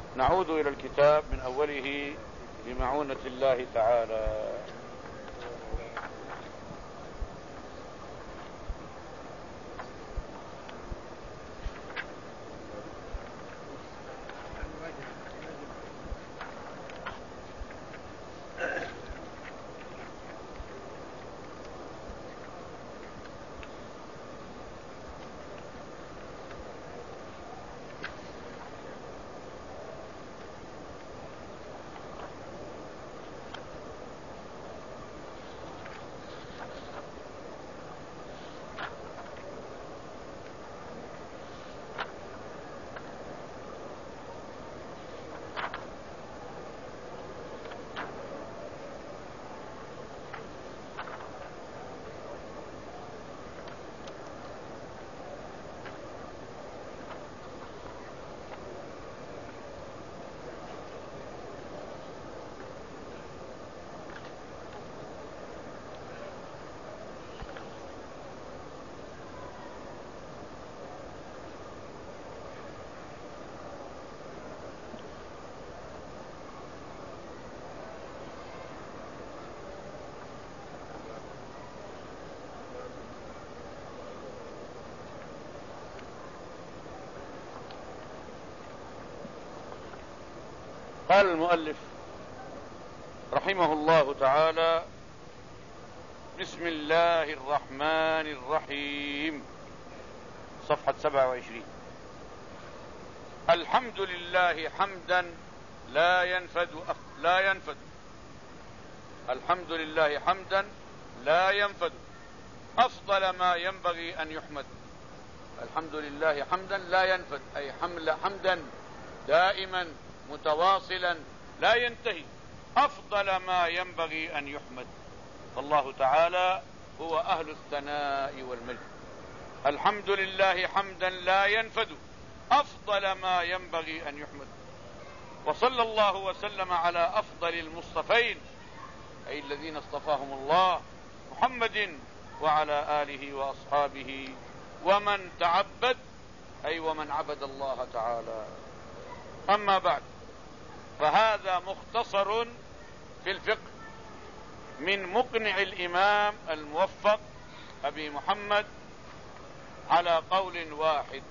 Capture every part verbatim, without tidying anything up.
نعود إلى الكتاب من أوله بمعونة الله تعالى. قال المؤلف رحمه الله تعالى: بسم الله الرحمن الرحيم، صفحة سبعة وعشرين. الحمد لله حمدا لا ينفد لا ينفد الحمد لله حمدا لا ينفد أفضل ما ينبغي أن يحمد. الحمد لله حمدا لا ينفد، أي حمل حمدا دائما متواصلا لا ينتهي، أفضل ما ينبغي أن يحمد. فالله تعالى هو أهل الثناء والمجد. الحمد لله حمدا لا ينفد أفضل ما ينبغي أن يحمد. وصلى الله وسلم على أفضل المصطفين، أي الذين اصطفاهم الله، محمد وعلى آله وأصحابه ومن تعبد، أي ومن عبد الله تعالى. أما بعد، فهذا مختصر في الفقه من مقنع الإمام الموفق أبي محمد على قول واحد.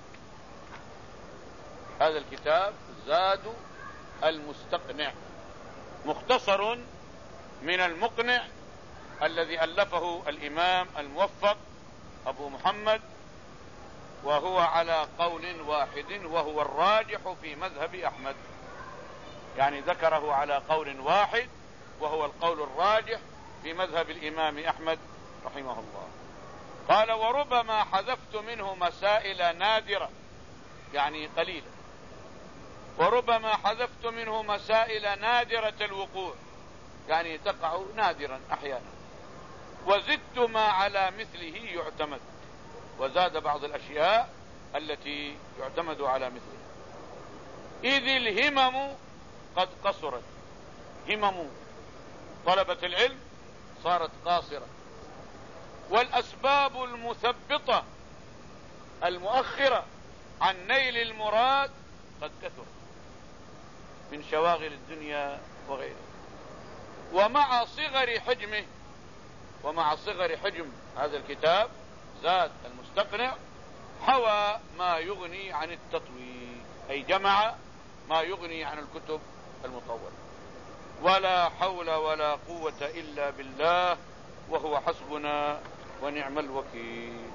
هذا الكتاب زاد المستقنع، مختصر من المقنع الذي ألفه الإمام الموفق أبو محمد، وهو على قول واحد وهو الراجح في مذهب أحمد. يعني ذكره على قول واحد وهو القول الراجح في مذهب الإمام أحمد رحمه الله. قال: وربما حذفت منه مسائل نادرة، يعني قليلة. وربما حذفت منه مسائل نادرة الوقوع، يعني تقع نادرا أحيانا. وزدت ما على مثله يعتمد، وزاد بعض الأشياء التي يعتمد على مثلها. إذ الهمم قد قصرت، همم طلبة العلم صارت قاصرة، والأسباب المثبطة المؤخرة عن نيل المراد قد كثرت من شواغل الدنيا وغيرها. ومع صغر حجمه ومع صغر حجم هذا الكتاب زاد المستقنع حوى ما يغني عن التطويل، أي جمع ما يغني عن الكتب المطولة. ولا حول ولا قوة إلا بالله وهو حسبنا ونعم الوكيل.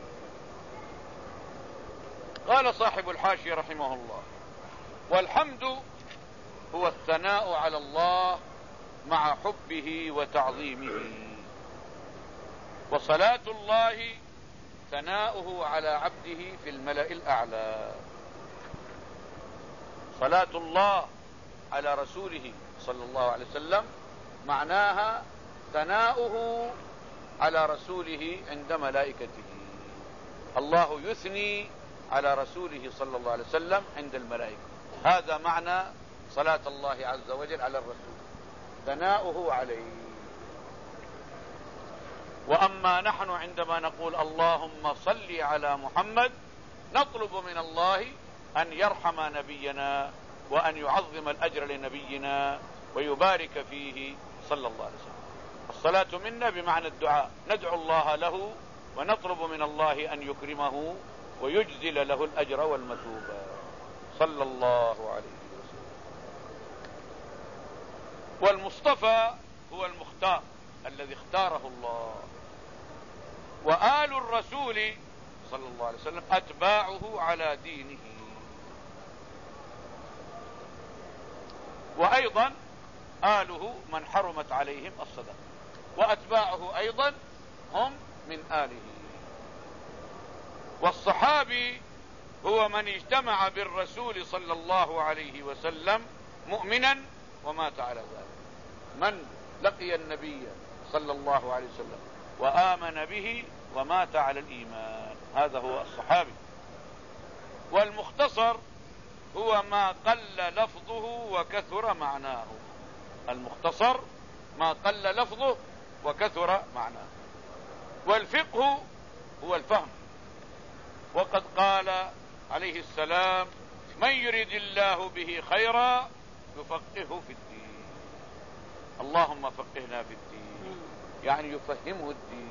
قال صاحب الحاشية رحمه الله: والحمد هو الثناء على الله مع حبه وتعظيمه. وصلاة الله ثناؤه على عبده في الملأ الأعلى. صلاة الله على رسوله صلى الله عليه وسلم معناها ثناؤه على رسوله عند ملائكته. الله يثني على رسوله صلى الله عليه وسلم عند الملائكة. هذا معنى صلاة الله عز وجل على الرسول، ثناؤه عليه. وأما نحن عندما نقول اللهم صل على محمد، نطلب من الله أن يرحم نبينا وأن يعظم الأجر لنبينا ويبارك فيه صلى الله عليه وسلم. الصلاة منا بمعنى الدعاء، ندعو الله له ونطلب من الله أن يكرمه ويجزل له الأجر والمثوبة صلى الله عليه وسلم. والمصطفى هو المختار الذي اختاره الله، وآل الرسول صلى الله عليه وسلم أتباعه على دينه. وأيضا آله من حرمت عليهم الصدقة، وأتباعه أيضا هم من آله. والصحابي هو من اجتمع بالرسول صلى الله عليه وسلم مؤمنا ومات على ذلك، من لقي النبي صلى الله عليه وسلم وآمن به ومات على الإيمان، هذا هو الصحابي. والمختصر هو ما قل لفظه وكثر معناه، المختصر ما قل لفظه وكثر معناه. والفقه هو الفهم، وقد قال عليه السلام: من يريد الله به خيرا يفقهه في الدين. اللهم فقهنا في الدين، يعني يفهمه الدين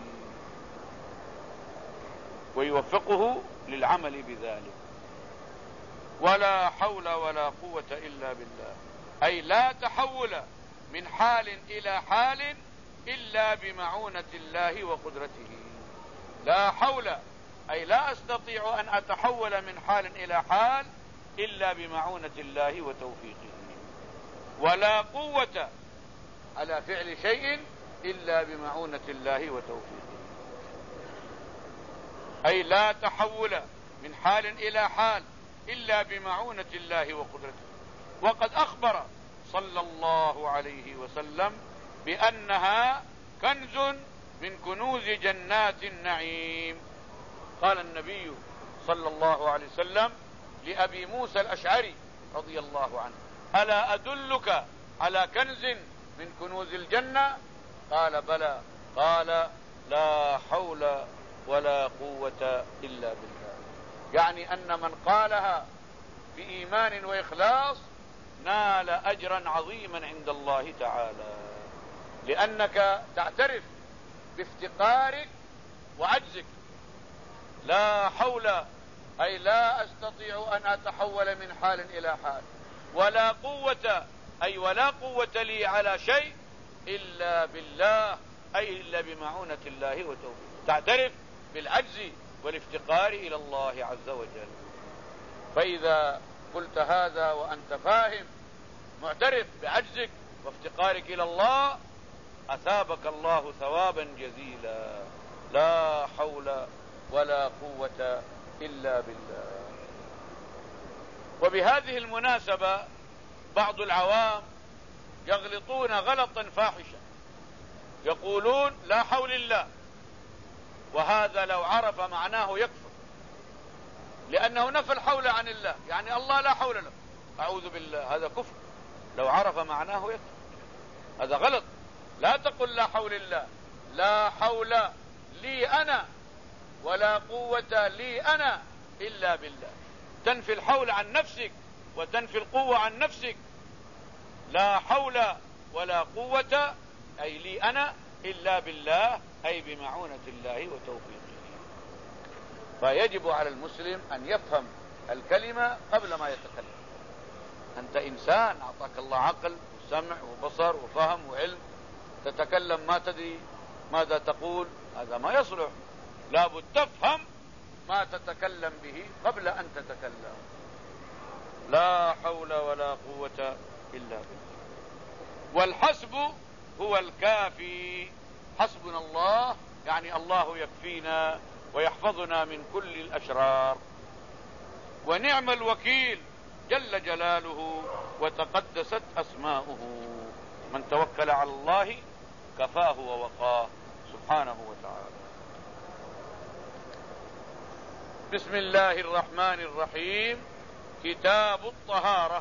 ويوفقه للعمل بذلك. ولا حول ولا قوة إلا بالله، أي لا تحول من حال إلى حال إلا بمعونة الله وقدرته. لا حول أي لا أستطيع أن أتحول من حال إلى حال إلا بمعونة الله وتوفيقه. ولا قوة على فعل شيء إلا بمعونة الله وتوفيقه، أي لا تحول من حال إلى حال إلا بمعونة الله وقدرته. وقد أخبر صلى الله عليه وسلم بأنها كنز من كنوز جنات النعيم. قال النبي صلى الله عليه وسلم لأبي موسى الأشعري رضي الله عنه: ألا أدلك على كنز من كنوز الجنة؟ قال: بلى. قال: لا حول ولا قوة إلا بالله. يعني أن من قالها بإيمان وإخلاص نال أجرا عظيما عند الله تعالى، لأنك تعترف بافتقارك وعجزك. لا حول أي لا أستطيع أن أتحول من حال إلى حال، ولا قوة أي ولا قوة لي على شيء إلا بالله، أي إلا بمعونة الله وتوفيقه. تعترف بالعجز والافتقار إلى الله عز وجل. فإذا قلت هذا وأنت فاهم معترف بعجزك وافتقارك إلى الله أثابك الله ثوابا جزيلا. لا حول ولا قوة إلا بالله. وبهذه المناسبة بعض العوام يغلطون غلطا فاحشا، يقولون لا حول الله، وهذا لو عرف معناه يكفر، لأنه نفى الحول عن الله، يعني الله لا حول له. أعوذ بالله، هذا كفر. لو عرف معناه يكفر، هذا غلط. لا تقل لا حول الله، لا حول لي أنا ولا قوة لي أنا إلا بالله. تنفي الحول عن نفسك وتنفي القوة عن نفسك. لا حول ولا قوة أي لي أنا إلا بالله، أي بمعونة الله وتوفيقه. فيجب على المسلم أن يفهم الكلمة قبل ما يتكلم. أنت إنسان أعطاك الله عقل وسمع وبصر وفهم وعلم، تتكلم ما تدري ماذا تقول، هذا ما يصلح. لابد تفهم ما تتكلم به قبل أن تتكلم. لا حول ولا قوة إلا بالله. والحسب هو الكافي. حسبنا الله يعني الله يكفينا ويحفظنا من كل الأشرار. ونعم الوكيل جل جلاله وتقدست أسماؤه. من توكل على الله كفاه ووقاه سبحانه وتعالى. بسم الله الرحمن الرحيم. كتاب الطهارة،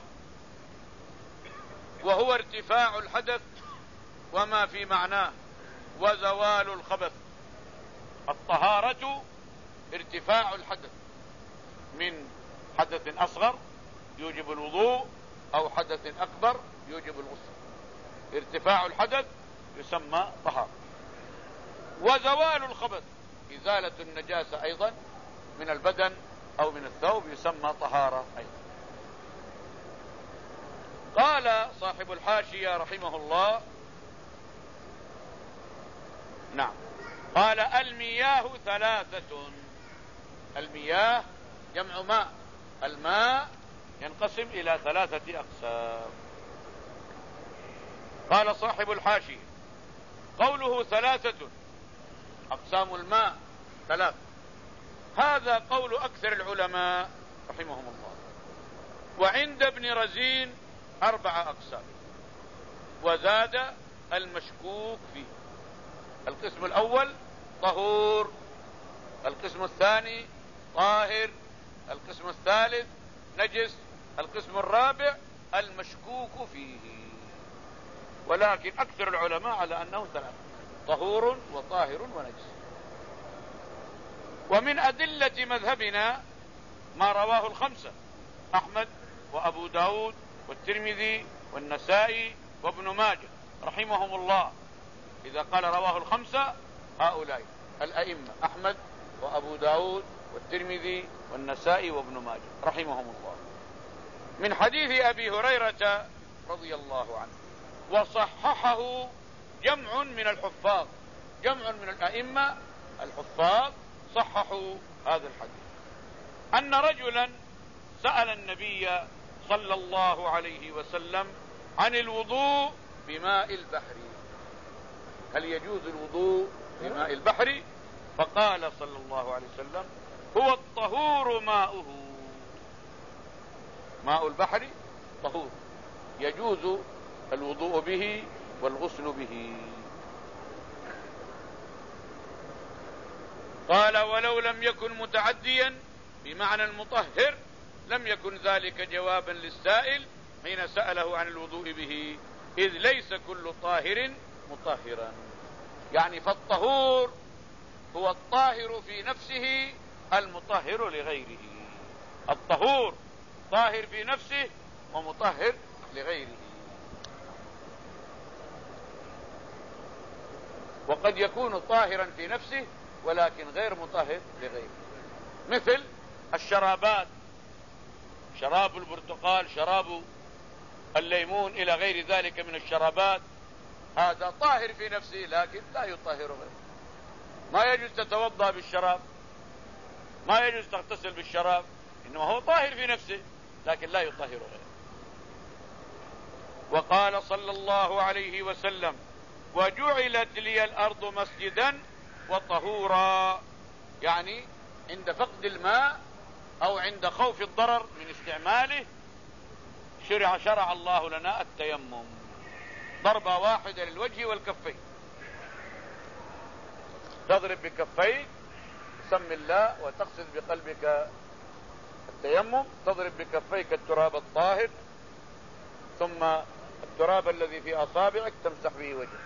وهو ارتفاع الحدث وما في معناه وزوال الخبث. الطهارة ارتفاع الحدث من حدث أصغر يوجب الوضوء أو حدث أكبر يوجب الغسل. ارتفاع الحدث يسمى طهارة. وزوال الخبث، إزالة النجاسة أيضا من البدن أو من الثوب، يسمى طهارة أيضا. قال صاحب الحاشية رحمه الله: نعم، قال: المياه ثلاثة. المياه جمع ماء. الماء ينقسم إلى ثلاثة أقسام. قال صاحب الحاشية: قوله ثلاثة، أقسام الماء ثلاث، هذا قول أكثر العلماء رحمهم الله. وعند ابن رزين أربع أقسام، وزاد المشكوك فيه. القسم الأول طهور، القسم الثاني طاهر، القسم الثالث نجس، القسم الرابع المشكوك فيه. ولكن أكثر العلماء على أنه ثلاث: طهور وطاهر ونجس. ومن أدلة مذهبنا ما رواه الخمسة: أحمد وأبو داود والترمذي والنسائي وابن ماجه رحمهم الله. إذا قال رواه الخمسة، هؤلاء الأئمة: أحمد وأبو داود والترمذي والنسائي وابن ماجه رحمهم الله، من حديث أبي هريرة رضي الله عنه. وصححه جمع من الحفاظ، جمع من الأئمة الحفاظ صححوا هذا الحديث. أن رجلا سأل النبي صلى الله عليه وسلم عن الوضوء بماء البحر: هل يجوز الوضوء بماء البحر؟ فقال صلى الله عليه وسلم: هو الطهور ماؤه. ماء البحر طهور، يجوز الوضوء به والغسل به. قال: ولو لم يكن متعديا بمعنى المطهر لم يكن ذلك جوابا للسائل حين سأله عن الوضوء به، إذ ليس كل طاهر مطهرا. يعني فالطهور هو الطاهر في نفسه المطهر لغيره. الطهور طاهر في نفسه ومطهر لغيره. وقد يكون طاهرا في نفسه ولكن غير مطهر لغيره، مثل الشرابات: شراب البرتقال، شراب الليمون، إلى غير ذلك من الشرابات. هذا طاهر في نفسه لكن لا يطهر غيره. ما يجوز تتوضأ بالشراب، ما يجوز تغتسل بالشراب، إنما هو طاهر في نفسه لكن لا يطهر غيره. وقال صلى الله عليه وسلم: وجعلت لي الأرض مسجدا وطهورا. يعني عند فقد الماء أو عند خوف الضرر من استعماله شرع شرع الله لنا التيمم، ضربة واحدة للوجه والكفين. تضرب بكفيك، سم الله وتقصد بقلبك التيمم، تضرب بكفيك التراب الطاهر، ثم التراب الذي في أصابعك تمسح به وجهك،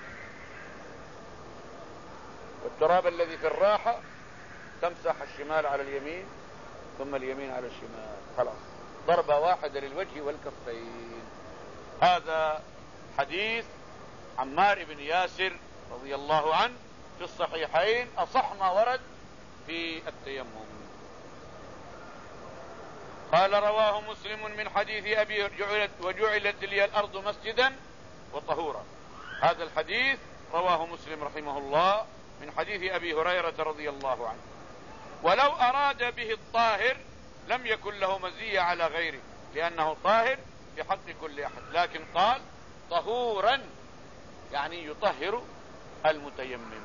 والتراب الذي في الراحة تمسح الشمال على اليمين ثم اليمين على الشمال. خلاص، ضربة واحدة للوجه والكفين. هذا حديث عمار بن ياسر رضي الله عنه في الصحيحين، أصح ما ورد في التيمم. قال: رواه مسلم من حديث أبي جعلت وجعلت لي الأرض مسجدا وطهورا. هذا الحديث رواه مسلم رحمه الله من حديث أبي هريرة رضي الله عنه. ولو أراد به الطاهر لم يكن له مزية على غيره، لأنه طاهر في حق كل أحد، لكن قال طهورا يعني يطهر المتيمم.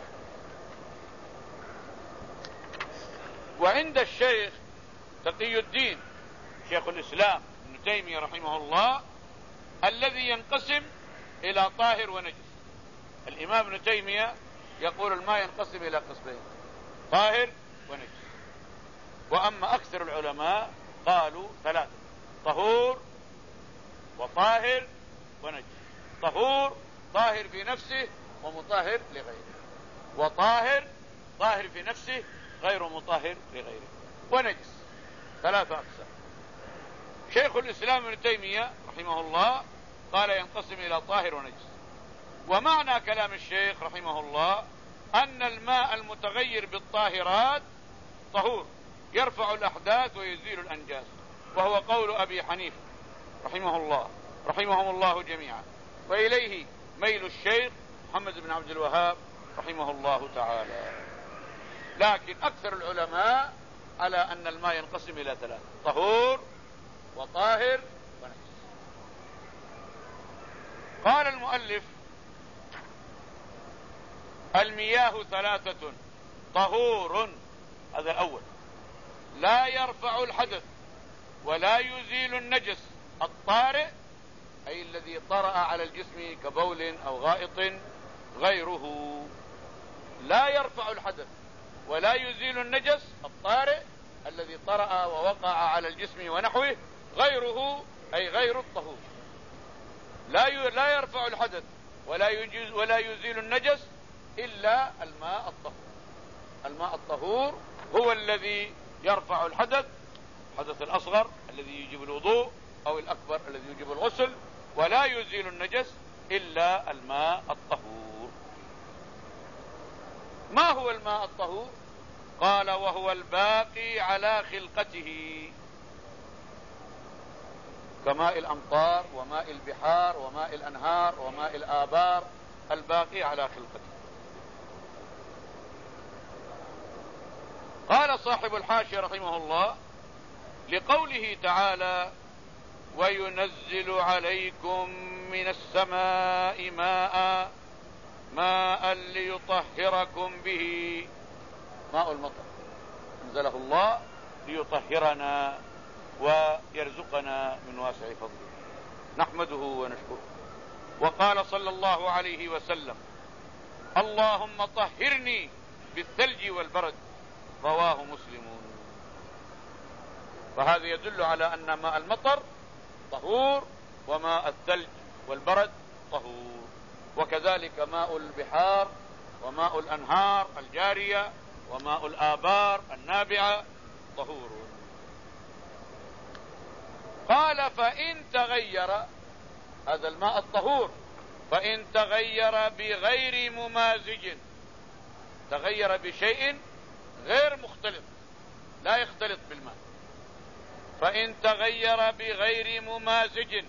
وعند الشيخ تقي الدين شيخ الإسلام ابن تيمية رحمه الله الذي ينقسم إلى طاهر ونجس. الإمام ابن تيمية يقول الماء ينقسم إلى قسمين: طاهر ونجس. وأما أكثر العلماء قالوا ثلاثة: طهور وطاهر ونجس. طهور طاهر في نفسه ومطهر لغيره، وطاهر طاهر في نفسه غير مطهر لغيره، ونجس. ثلاثة أقسام. شيخ الإسلام ابن تيمية رحمه الله قال ينقسم إلى طاهر ونجس. ومعنى كلام الشيخ رحمه الله أن الماء المتغير بالطاهرات طهور يرفع الأحداث ويزيل الأنجاس، وهو قول أبي حنيفة رحمه الله رحمهم الله جميعا، وإليه ميل الشيخ محمد بن عبد الوهاب رحمه الله تعالى. لكن أكثر العلماء على أن الماء ينقسم إلى ثلاث: طهور وطاهر ونجس. قال المؤلف: المياه ثلاثة: طهور، هذا الأول، لا يرفع الحدث ولا يزيل النجس الطارئ، أي الذي طرأ على الجسم كبول أو غائط غيره. لا يرفع الحدث ولا يزيل النجس الطارئ الذي طرأ ووقع على الجسم ونحوه غيره، أي غير الطهور. لا لا يرفع الحدث ولا يجيز ولا يزيل النجس إلا الماء الطهور. الماء الطهور هو الذي يرفع الحدث، الحدث الأصغر الذي يجب الوضوء أو الأكبر الذي يجب الغسل، ولا يزيل النجس إلا الماء الطهور. ما هو الماء الطهور؟ قال: وهو الباقي على خلقته، كماء الأمطار وماء البحار وماء الأنهار وماء الآبار، الباقي على خلقته. قال صاحب الحاشية رحمه الله: لقوله تعالى: وينزل عليكم من السماء ماء ماء ليطهركم به. ماء المطر انزله الله ليطهرنا ويرزقنا من واسع فضله، نحمده ونشكره. وقال صلى الله عليه وسلم: اللهم طهرني بالثلج والبرد، رواه مسلم. فهذا يدل على أن ماء المطر طهور، وماء الثلج والبرد طهور، وكذلك ماء البحار وماء الأنهار الجارية وماء الآبار النابعة طهور. قال: فإن تغير، هذا الماء الطهور، فإن تغير بغير ممازج، تغير بشيء غير مختلط لا يختلط بالماء، فإن تغير بغير ممازج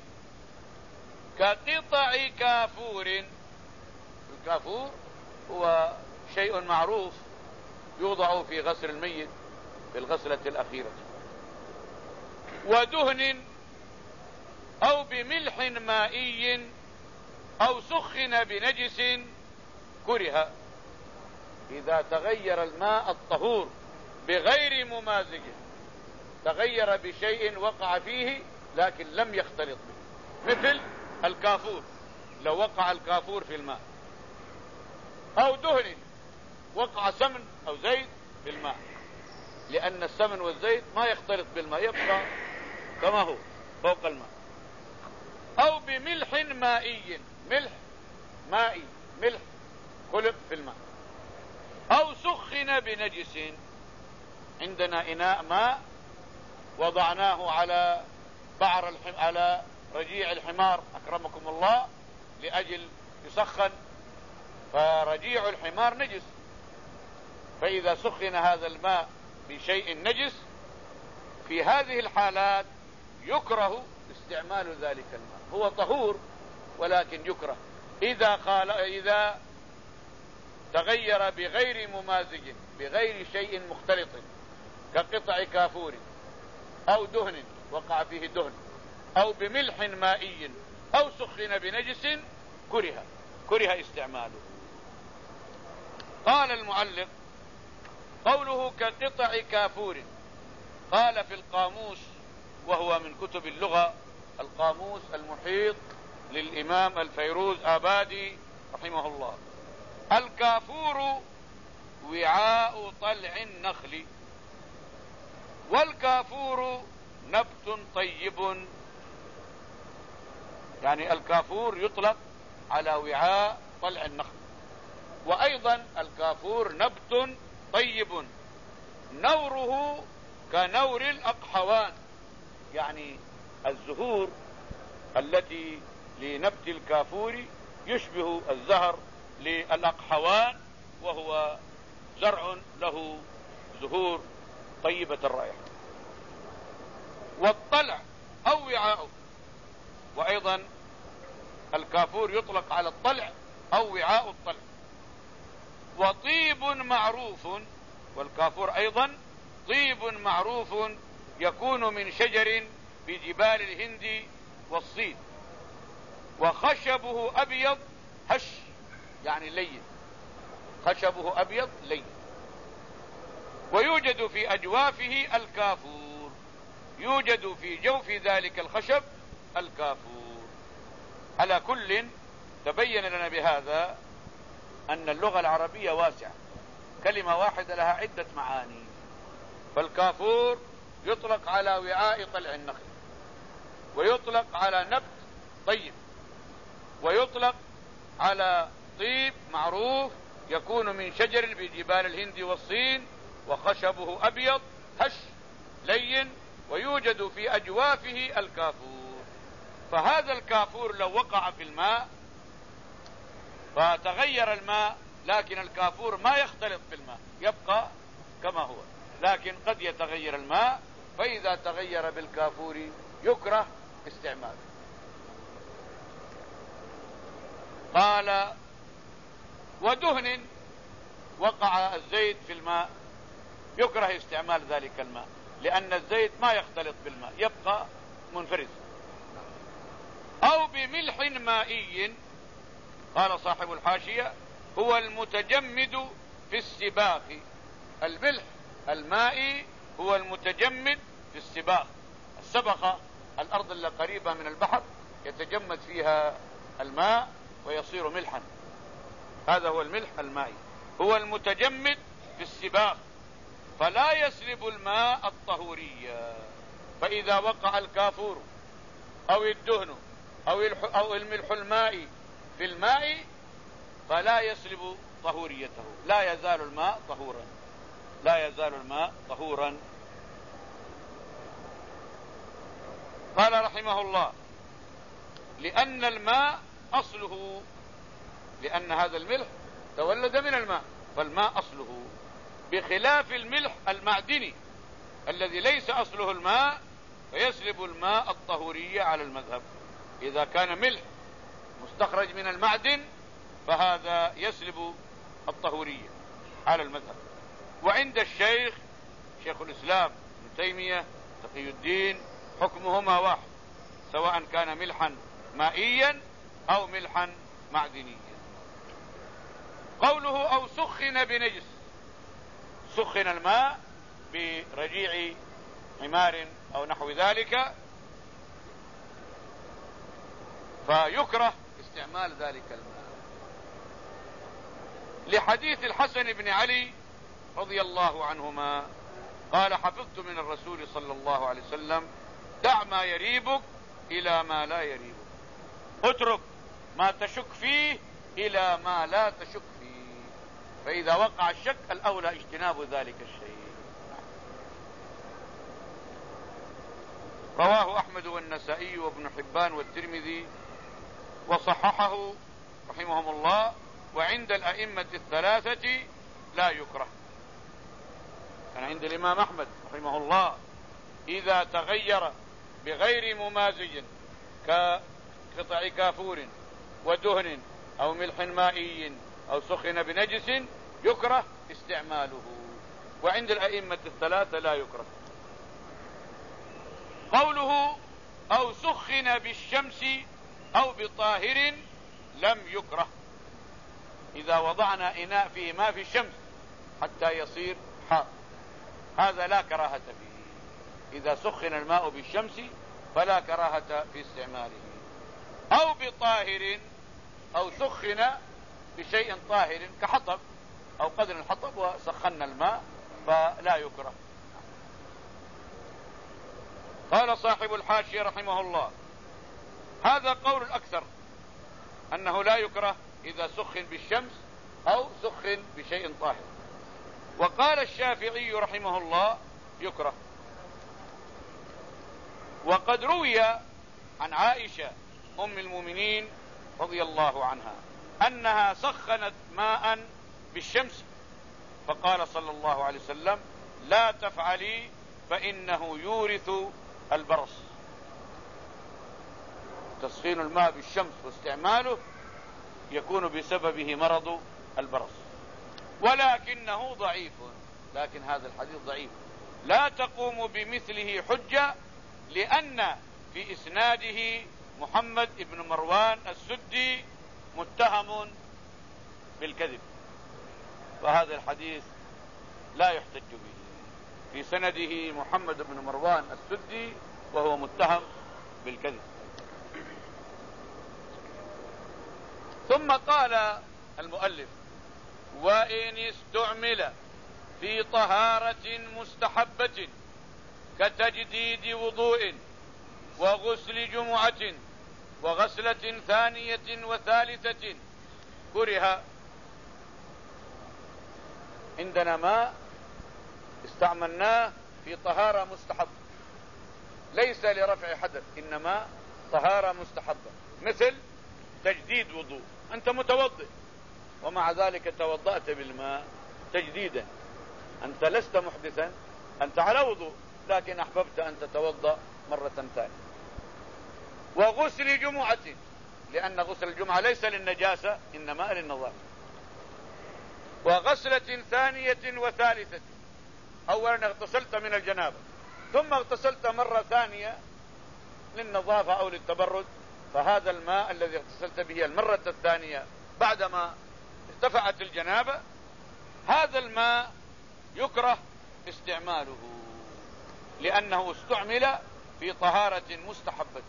كقطع كافور. الكافور هو شيء معروف يوضع في غسل الميت في الغسلة الأخيرة. ودهن أو بملح مائي أو سخن بنجس كره. إذا تغير الماء الطهور بغير ممازج، تغير بشيء وقع فيه لكن لم يختلط به، مثل الكافور، لو وقع الكافور في الماء، أو دهن، وقع سمن أو زيت في الماء، لأن السمن والزيت ما يختلط بالماء، يبقى كما هو فوق الماء. أو بملح مائي، ملح مائي، ملح خلق في الماء. أو سخن بنجس، عندنا إناء ماء وضعناه على بعر الحم... على رجيع الحمار أكرمكم الله لأجل يسخن، فرجيع الحمار نجس، فإذا سخن هذا الماء بشيء نجس في هذه الحالات يكره استعمال ذلك الماء. هو طهور ولكن يكره إذا قال إذا تغير بغير ممازج، بغير شيء مختلط، كقطع كافور أو دهن وقع فيه دهن، أو بملح مائي، أو سخن بنجس كره كره استعماله. قال المؤلف: قوله كقطع كافور، قال في القاموس، وهو من كتب اللغة، القاموس المحيط للإمام الفيروز آبادي رحمه الله: الكافور وعاء طلع النخل، والكافور نبت طيب. يعني الكافور يطلق على وعاء طلع النخل، وأيضا الكافور نبت طيب نوره كنور الأقحوان، يعني الزهور التي لنبت الكافور يشبه الزهر للأقحوان، وهو زرع له زهور طيبة الرائحة. والطلع أو وعاء، وأيضا الكافور يطلق على الطلع أو وعاء الطلع. وطيب معروف، والكافور أيضا طيب معروف يكون من شجر في جبال الهند والصين، وخشبه أبيض هش يعني لين، خشبه أبيض لين، ويوجد في أجوافه الكافور، يوجد في جوف ذلك الخشب الكافور. على كل تبين لنا بهذا أن اللغة العربية واسعة، كلمة واحدة لها عدة معاني. فالكافور يطلق على وعاء طلع النخل، ويطلق على نبت طيب، ويطلق على طيب معروف يكون من شجر بجبال الهند والصين، وخشبه أبيض هش لين، ويوجد في أجوافه الكافور. فهذا الكافور لو وقع في الماء فتغير الماء، لكن الكافور ما يختلط بالماء، يبقى كما هو، لكن قد يتغير الماء، فإذا تغير بالكافور يكره استعماله. قال: ودهن، وقع الزيت في الماء، يكره استعمال ذلك الماء، لأن الزيت ما يختلط بالماء، يبقى منفرد. أو بملح مائي، قال صاحب الحاشية: هو المتجمد في السباخ. الملح المائي هو المتجمد في السباخ، السبخة الأرض اللي قريبة من البحر يتجمد فيها الماء ويصير ملحا، هذا هو الملح المائي، هو المتجمد في السباخ، فلا يسلب الماء الطهورية. فإذا وقع الكافور أو الدهن أو, أو الملح المائي في الماء فلا يسلب طهوريته، لا يزال الماء طهورا، لا يزال الماء طهورا. قال رحمه الله: لأن الماء أصله، لأن هذا الملح تولد من الماء، فالماء أصله، بخلاف الملح المعدني الذي ليس أصله الماء فيسلب الماء الطهورية على المذهب. إذا كان ملح مستخرج من المعدن فهذا يسلب الطهورية على المذهب. وعند الشيخ شيخ الإسلام ابن تيمية تقي الدين حكمهما واحد، سواء كان ملحا مائيا أو ملحا معدنيا. قوله: أو سخن بنجس، سخن الماء برجيع حمار أو نحو ذلك، فيكره استعمال ذلك الماء، لحديث الحسن بن علي رضي الله عنهما قال: حفظت من الرسول صلى الله عليه وسلم: دع ما يريبك إلى ما لا يريبك، اترك ما تشك فيه إلى ما لا تشك فيه. فإذا وقع الشك الأولى اجتناب ذلك الشيء. رواه أحمد والنسائي وابن حبان والترمذي وصححه رحمهم الله. وعند الأئمة الثلاثة لا يكره. كان عند الإمام أحمد رحمه الله إذا تغير بغير ممازج كقطع كافور ودهن أو ملح مائي أو سخن بنجس يكره استعماله، وعند الأئمة الثلاثة لا يكره. قوله: أو سخن بالشمس أو بطاهر لم يكره. إذا وضعنا إناء فيه ما في الشمس حتى يصير حار هذا لا كراهة فيه. إذا سخن الماء بالشمس فلا كراهة في استعماله. أو بطاهر، أو سخن بشيء طاهر كحطب أو قدر الحطب وسخن الماء فلا يكره. قال صاحب الحاشية رحمه الله: هذا قول الأكثر أنه لا يكره إذا سخن بالشمس أو سخن بشيء طاهر. وقال الشافعي رحمه الله: يكره. وقد روي عن عائشة أم المؤمنين رضي الله عنها أنها سخنت ماء بالشمس، فقال صلى الله عليه وسلم: لا تفعلي فإنه يورث البرص. تسخين الماء بالشمس واستعماله يكون بسببه مرض البرص، ولكنه ضعيف، لكن هذا الحديث ضعيف لا تقوم بمثله حجة، لأن في إسناده محمد بن مروان السدي متهم بالكذب، وهذا الحديث لا يحتج به. في سنده محمد بن مروان السدي وهو متهم بالكذب. ثم قال المؤلف: وإن استعمل في طهارة مستحبة كتجديد وضوء وغسل جمعة وغسلة ثانية وثالثة كره. عندنا ماء استعملناه في طهارة مستحبة ليس لرفع حدث، إنما طهارة مستحبة، مثل تجديد وضوء. أنت متوضئ ومع ذلك توضأت بالماء تجديدا، أنت لست محدثا، أنت على وضوء، لكن أحببت أن تتوضأ مرة ثانية. وغسل جمعة، لأن غسل الجمعة ليس للنجاسة إنما للنظافة. وغسلة ثانية وثالثة، أولا اغتسلت من الجنابة ثم اغتسلت مرة ثانية للنظافة أو للتبرد، فهذا الماء الذي اغتسلت به المرة الثانية بعدما ارتفعت الجنابة، هذا الماء يكره استعماله لأنه استعمل في طهارة مستحبة.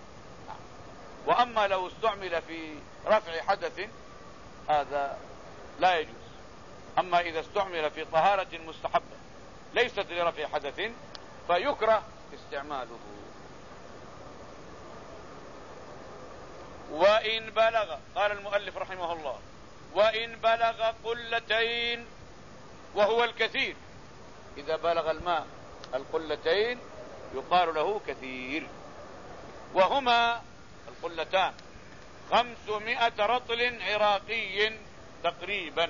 وأما لو استعمل في رفع حدث هذا لا يجوز. أما إذا استعمل في طهارة مستحبة ليست لرفع حدث فيكره استعماله. وإن بلغ، قال المؤلف رحمه الله: وإن بلغ قلتين وهو الكثير، إذا بلغ الماء القلتين يقال له كثير، وهما القلتان خمسمائة رطل عراقي تقريبا.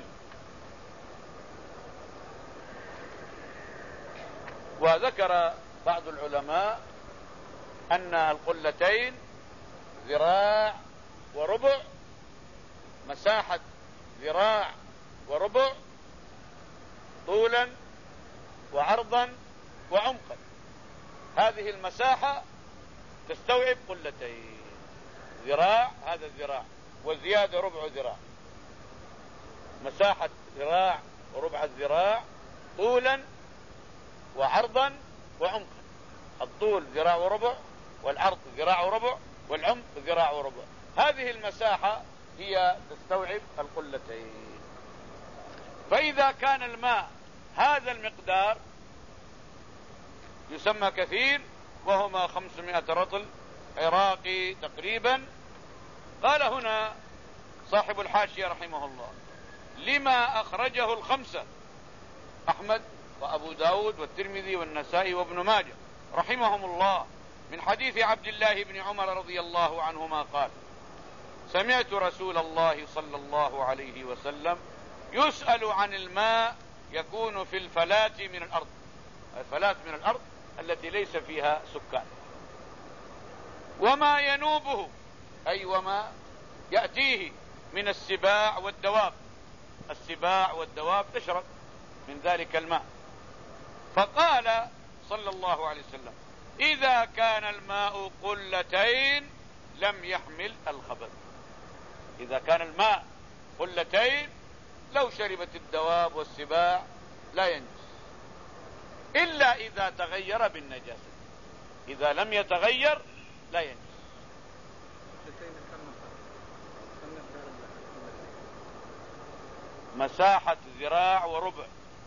وذكر بعض العلماء أن القلتين ذراع وربع، مساحة ذراع وربع طولا وعرضا وعمقا، هذه المساحة تستوعب قلتين. ذراع، هذا الذراع، والزيادة ربع ذراع، مساحة ذراع وربع الذراع طولا وعرضا وعمقا. الطول ذراع وربع، والعرض ذراع وربع، والعمق ذراع وربع. هذه المساحة هي تستوعب القلتين. فإذا كان الماء هذا المقدار يسمى كثير، وهما خمسمائة رطل عراقي تقريبا. قال هنا صاحب الحاشية رحمه الله: لما أخرجه الخمسة، أحمد وأبو داود والترمذي والنسائي وابن ماجه رحمهم الله، من حديث عبد الله بن عمر رضي الله عنهما قال: سمعت رسول الله صلى الله عليه وسلم يسأل عن الماء يكون في الفلات من الأرض، الفلات من الأرض التي ليس فيها سكان، وما ينوبه، أي وما يأتيه من السباع والدواب. السباع والدواب تشرب من ذلك الماء. فقال صلى الله عليه وسلم: إذا كان الماء قلتين لم يحمل الخبث. إذا كان الماء قلتين لو شربت الدواب والسباع لا ينجس، إلا إذا تغير بالنجاسة. إذا لم يتغير لا ينجس. مساحة ذراع وربع،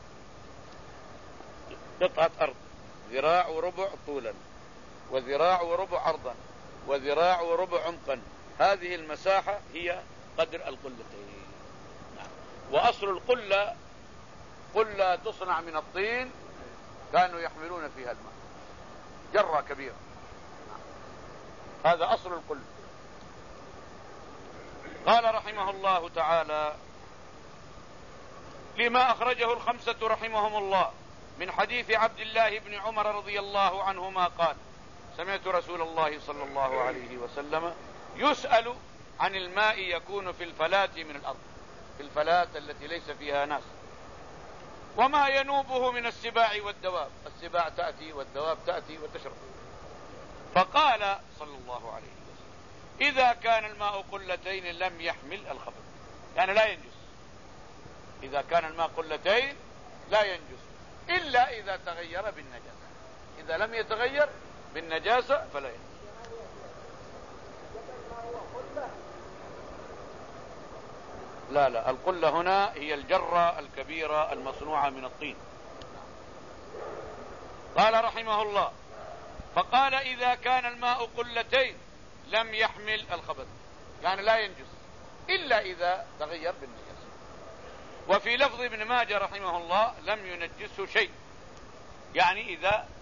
قطعة أرض، ذراع وربع طولا، وذراع وربع عرضا، وذراع وربع عمقا، هذه المساحة هي قدر القلتين. نعم. وأصل القلة قلة تصنع من الطين، كانوا يحملون فيها الماء، جرة كبيرة هذا أصل القل. قال رحمه الله تعالى: لما أخرجه الخمسة رحمهم الله من حديث عبد الله بن عمر رضي الله عنهما قال: سمعت رسول الله صلى الله عليه وسلم يسأل عن الماء يكون في الفلاة من الأرض، في الفلاة التي ليس فيها ناس، وما ينوبه من السباع والدواب، السباع تأتي والدواب تأتي وتشرب. فقال صلى الله عليه وسلم: إذا كان الماء قلتين لم يحمل الخبث، يعني لا ينجس. إذا كان الماء قلتين لا ينجس إلا إذا تغير بالنجاسة، إذا لم يتغير بالنجاسة فلا ينجس. لا لا، القلة هنا هي الجرة الكبيرة المصنوعة من الطين. قال رحمه الله: فقال: إذا كان الماء قلتين لم يحمل الخبث، يعني لا ينجس إلا إذا تغير بالنجاسة. وفي لفظ ابن ماجه رحمه الله: لم ينجسه شيء، يعني إذا